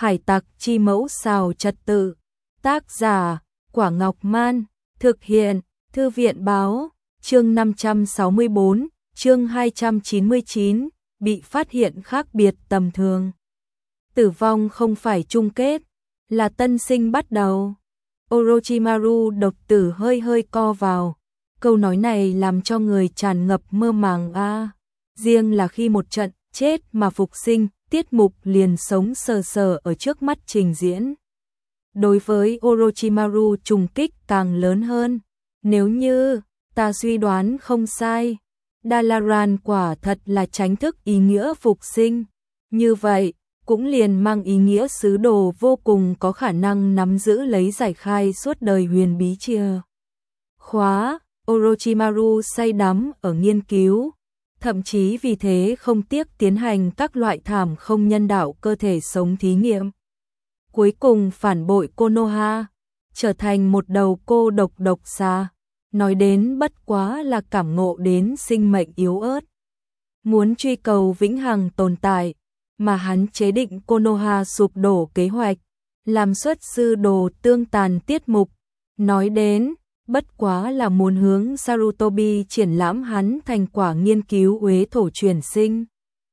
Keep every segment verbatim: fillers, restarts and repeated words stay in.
Hải tặc chi mẫu xào trật tự. Tác giả, Quả Ngọc Man. Thực hiện, Thư viện báo. Chương năm trăm sáu mươi bốn, chương hai trăm chín mươi chín, bị phát hiện khác biệt tầm thường. Tử vong không phải chung kết, là tân sinh bắt đầu. Orochimaru độc tử hơi hơi co vào. Câu nói này làm cho người tràn ngập mơ màng a. À, riêng là khi một trận chết mà phục sinh, tiết mục liền sống sờ sờ ở trước mắt trình diễn. Đối với Orochimaru trùng kích càng lớn hơn. Nếu như ta suy đoán không sai, Dalaran quả thật là tránh thức ý nghĩa phục sinh. Như vậy, cũng liền mang ý nghĩa sứ đồ vô cùng có khả năng nắm giữ lấy giải khai suốt đời huyền bí chìa khóa. Orochimaru say đắm ở nghiên cứu, thậm chí vì thế không tiếc tiến hành các loại thảm không nhân đạo cơ thể sống thí nghiệm. Cuối cùng phản bội Konoha, trở thành một đầu cô độc độc xà. Nói đến bất quá là cảm ngộ đến sinh mệnh yếu ớt. Muốn truy cầu vĩnh hằng tồn tại, mà hắn chế định Konoha sụp đổ kế hoạch, làm xuất sư đồ tương tàn tiết mục. Nói đến, bất quá là muốn hướng Sarutobi triển lãm hắn thành quả nghiên cứu uế thổ chuyển sinh.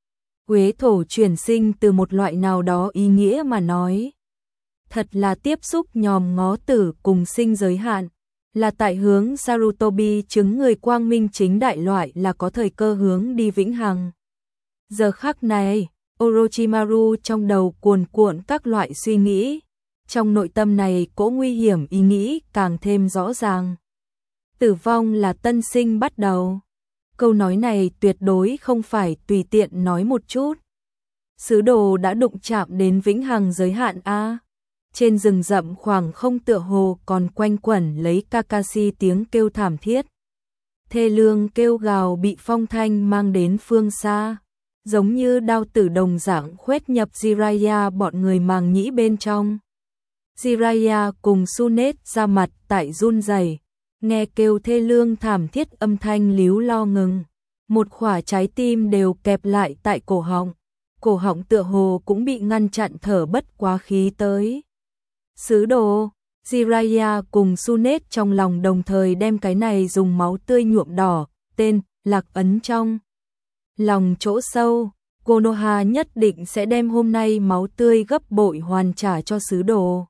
Uế thổ chuyển sinh từ một loại nào đó ý nghĩa mà nói, thật là tiếp xúc nhòm ngó tử cùng sinh giới hạn, là tại hướng Sarutobi chứng người quang minh chính đại loại là có thời cơ hướng đi vĩnh hằng. Giờ khắc này, Orochimaru trong đầu cuồn cuộn các loại suy nghĩ, trong nội tâm này cỗ nguy hiểm ý nghĩ càng thêm rõ ràng. Tử vong là tân sinh bắt đầu. Câu nói này tuyệt đối không phải tùy tiện nói một chút. Sứ đồ đã đụng chạm đến vĩnh hằng giới hạn a. Trên rừng rậm khoảng không tựa hồ còn quanh quẩn lấy Kakashi tiếng kêu thảm thiết. Thê lương kêu gào bị phong thanh mang đến phương xa, giống như đao tử đồng dạng khuét nhập Jiraiya bọn người màng nhĩ bên trong. Jiraiya cùng Sunet ra mặt tại run rẩy, nghe kêu thê lương thảm thiết âm thanh líu lo ngừng, một khỏa trái tim đều kẹp lại tại cổ họng, cổ họng tựa hồ cũng bị ngăn chặn thở bất quá khí tới. Sứ đồ, Jiraiya cùng Sunet trong lòng đồng thời đem cái này dùng máu tươi nhuộm đỏ, tên, lạc ấn trong lòng chỗ sâu. Konoha nhất định sẽ đem hôm nay máu tươi gấp bội hoàn trả cho sứ đồ.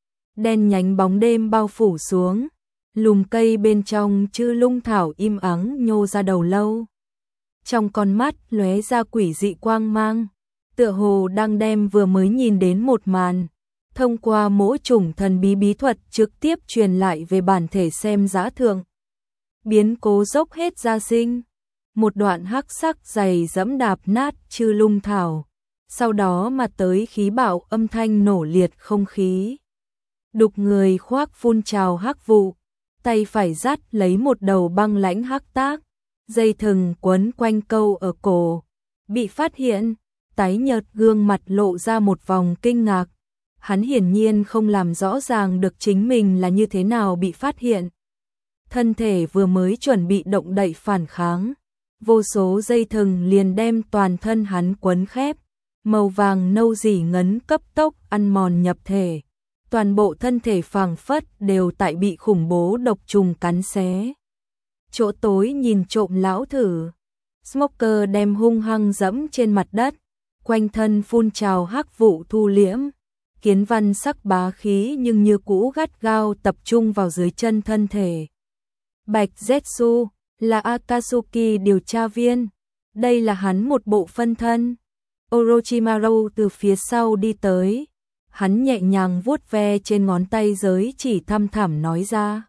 Đen nhánh bóng đêm bao phủ xuống, lùm cây bên trong chư lung thảo im ắng nhô ra đầu lâu. Trong con mắt lóe ra quỷ dị quang mang, tựa hồ đang đem vừa mới nhìn đến một màn, thông qua mỗi chủng thần bí bí thuật trực tiếp truyền lại về bản thể xem giá thượng. Biến cố dốc hết ra sinh, một đoạn hắc sắc dày dẫm đạp nát chư lung thảo, sau đó mà tới khí bạo âm thanh nổ liệt không khí. Đục người khoác phun trào hắc vụ, tay phải dắt lấy một đầu băng lãnh hắc tác, dây thừng quấn quanh câu ở cổ. Bị phát hiện, tái nhợt gương mặt lộ ra một vòng kinh ngạc. Hắn hiển nhiên không làm rõ ràng được chính mình là như thế nào bị phát hiện. Thân thể vừa mới chuẩn bị động đậy phản kháng, vô số dây thừng liền đem toàn thân hắn quấn khép, màu vàng nâu rỉ ngấn cấp tốc ăn mòn nhập thể. Toàn bộ thân thể phảng phất đều tại bị khủng bố độc trùng cắn xé. Chỗ tối nhìn trộm lão thử, Smoker đem hung hăng dẫm trên mặt đất, quanh thân phun trào hắc vụ thu liễm. Kiến văn sắc bá khí nhưng như cũ gắt gao tập trung vào dưới chân thân thể. Bạch Zetsu là Akatsuki điều tra viên, đây là hắn một bộ phân thân. Orochimaru từ phía sau đi tới, hắn nhẹ nhàng vuốt ve trên ngón tay giới chỉ thăm thẳm nói ra.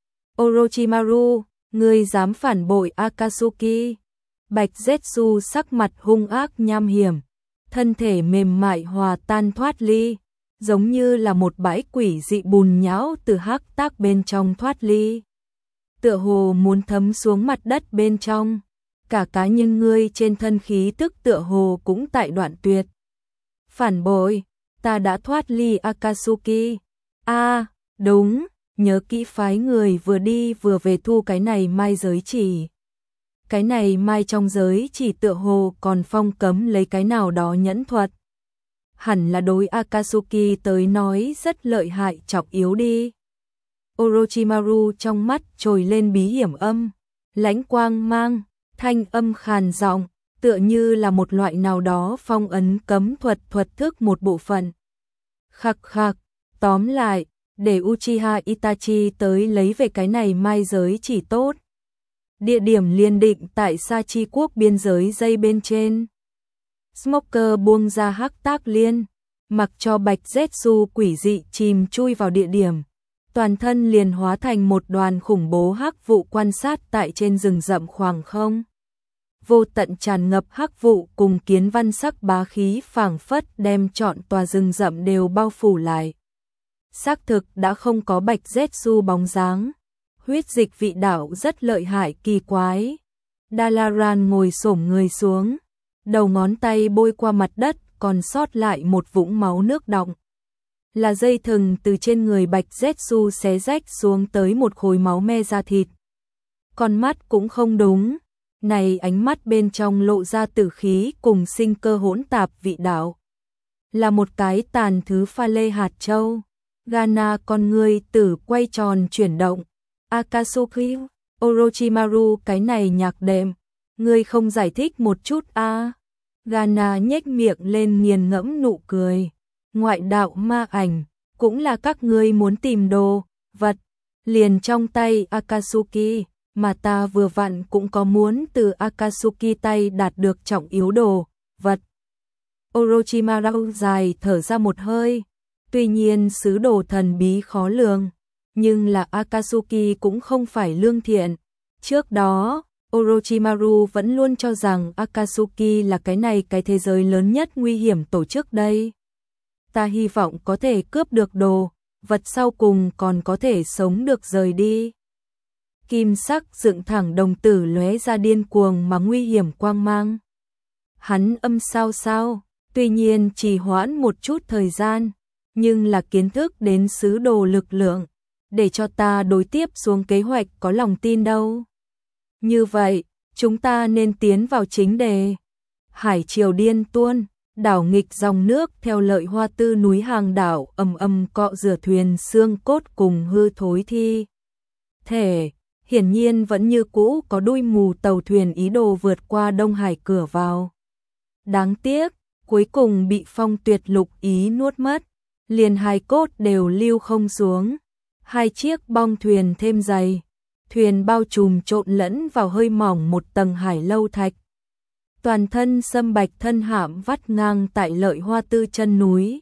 Orochimaru, ngươi dám phản bội Akatsuki. Bạch Zetsu sắc mặt hung ác nham hiểm, thân thể mềm mại hòa tan thoát ly, giống như là một bãi quỷ dị bùn nhão từ hắc tác bên trong thoát ly. Tựa hồ muốn thấm xuống mặt đất bên trong, cả cá nhân ngươi trên thân khí tức tựa hồ cũng tại đoạn tuyệt. Phản bội, ta đã thoát ly Akatsuki. A, à, đúng, nhớ kỹ phái người vừa đi vừa về thu cái này mai giới chỉ. Cái này mai trong giới chỉ tựa hồ còn phong cấm lấy cái nào đó nhẫn thuật. hẳn là đối Akatsuki tới nói rất lợi hại trọng yếu đi. Orochimaru trong mắt trồi lên bí hiểm âm, lãnh quang mang, thanh âm khàn giọng, tựa như là một loại nào đó phong ấn cấm thuật thuật thức một bộ phận. Khắc khắc, tóm lại, để Uchiha Itachi tới lấy về cái này mai giới chỉ tốt. Địa điểm liên định tại Sachi quốc biên giới dây bên trên. Smoker buông ra hắc tác liên, mặc cho Bạch Zetsu quỷ dị chìm chui vào địa điểm. Toàn thân liền hóa thành một đoàn khủng bố hắc vụ quan sát tại trên rừng rậm khoảng không. Vô tận tràn ngập hắc vụ cùng kiến văn sắc bá khí phảng phất đem trọn tòa rừng rậm đều bao phủ lại. Xác thực đã không có Bạch Zetsu bóng dáng. Huyết dịch vị đạo rất lợi hại kỳ quái. Dalaran ngồi xổm người xuống, đầu ngón tay bôi qua mặt đất, còn sót lại một vũng máu nước đọng. Là dây thừng từ trên người Bạch Zetsu xé rách xuống tới một khối máu me da thịt. Con mắt cũng không đúng, này ánh mắt bên trong lộ ra tử khí cùng sinh cơ hỗn tạp vị đạo. Là một cái tàn thứ pha lê hạt châu. Gana con người tử quay tròn chuyển động. Akatsuki, Orochimaru cái này nhạc đệm, ngươi không giải thích một chút a? À? Gana nhếch miệng lên nghiền ngẫm nụ cười. Ngoại đạo ma ảnh, cũng là các ngươi muốn tìm đồ, vật, liền trong tay Akatsuki, mà ta vừa vặn cũng có muốn từ Akatsuki tay đạt được trọng yếu đồ, vật. Orochimaru dài thở ra một hơi, tuy nhiên sứ đồ thần bí khó lường, nhưng là Akatsuki cũng không phải lương thiện. Trước đó, Orochimaru vẫn luôn cho rằng Akatsuki là cái này cái thế giới lớn nhất nguy hiểm tổ chức đây. Ta hy vọng có thể cướp được đồ, vật sau cùng còn có thể sống được rời đi. Kim sắc dựng thẳng đồng tử lóe ra điên cuồng mà nguy hiểm quang mang. Hắn âm sao sao, tuy nhiên trì hoãn một chút thời gian, nhưng là kiến thức đến sứ đồ lực lượng, để cho ta đối tiếp xuống kế hoạch có lòng tin đâu. Như vậy, chúng ta nên tiến vào chính đề. Hải triều điên tuôn, đảo nghịch dòng nước theo Lợi Hoa Tư núi hàng đảo ầm ầm cọ rửa thuyền xương cốt cùng hư thối thi thể. Hiển nhiên vẫn như cũ có đuôi mù tàu thuyền ý đồ vượt qua Đông Hải cửa vào. Đáng tiếc, cuối cùng bị Phong Tuyệt Lục ý nuốt mất, liền hài cốt đều lưu không xuống. Hai chiếc bong thuyền thêm dày, thuyền bao trùm trộn lẫn vào hơi mỏng một tầng hải lâu thạch. Toàn thân sâm bạch thân hạm vắt ngang tại Lợi Hoa Tư chân núi.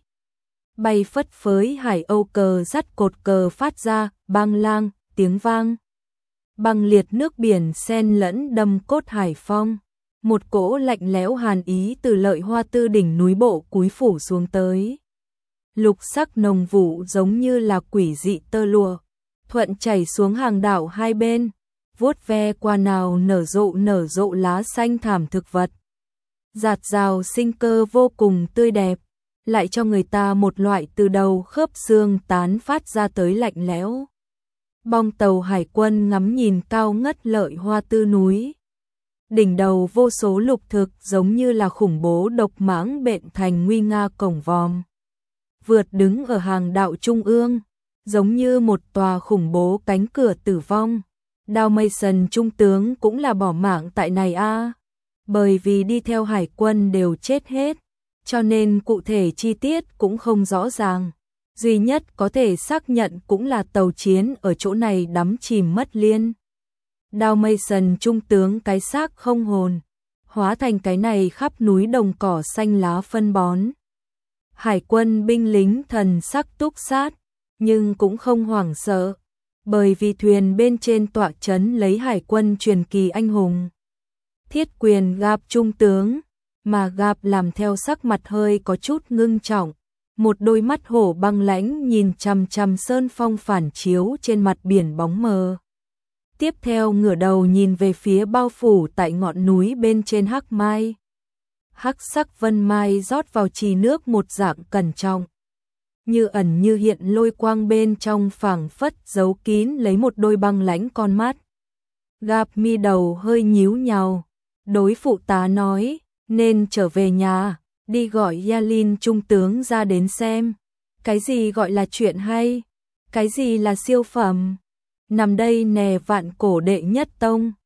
Bay phất phới hải âu cờ dắt cột cờ phát ra bang lang tiếng vang. Băng liệt nước biển xen lẫn đâm cốt hải phong. Một cỗ lạnh lẽo hàn ý từ Lợi Hoa Tư đỉnh núi bộ cúi phủ xuống tới. Lục sắc nồng vụ giống như là quỷ dị tơ lụa, thuận chảy xuống hàng đảo hai bên, vuốt ve qua nào nở rộ nở rộ lá xanh thảm thực vật. Dạt dào sinh cơ vô cùng tươi đẹp, lại cho người ta một loại từ đầu khớp xương tán phát ra tới lạnh lẽo. Bong tàu hải quân ngắm nhìn cao ngất Lợi Hoa Tư núi. Đỉnh đầu vô số lục thực giống như là khủng bố độc mãng bện thành nguy nga cổng vòm. Vượt đứng ở hàng đạo trung ương, giống như một tòa khủng bố cánh cửa tử vong. Đao Mason trung tướng cũng là bỏ mạng tại này a, à. Bởi vì đi theo hải quân đều chết hết, cho nên cụ thể chi tiết cũng không rõ ràng. Duy nhất có thể xác nhận cũng là tàu chiến ở chỗ này đắm chìm mất liên. Đao Mason trung tướng cái xác không hồn, hóa thành cái này khắp núi đồng cỏ xanh lá phân bón. Hải quân binh lính thần sắc túc sát, nhưng cũng không hoảng sợ, bởi vì thuyền bên trên tọa trấn lấy hải quân truyền kỳ anh hùng. Thiết Quyền gặp trung tướng, mà gặp làm theo sắc mặt hơi có chút ngưng trọng, một đôi mắt hổ băng lãnh nhìn chằm chằm sơn phong phản chiếu trên mặt biển bóng mờ. Tiếp theo ngửa đầu nhìn về phía bao phủ tại ngọn núi bên trên hắc mai. Hắc sắc vân mai rót vào trì nước một dạng cẩn trọng, như ẩn như hiện lôi quang bên trong phảng phất giấu kín lấy một đôi băng lãnh con mắt. Gạp mi đầu hơi nhíu nhào, đối phụ tá nói, nên trở về nhà, đi gọi Yalin trung tướng ra đến xem. Cái gì gọi là chuyện hay? Cái gì là siêu phẩm? Nằm đây nè vạn cổ đệ nhất tông.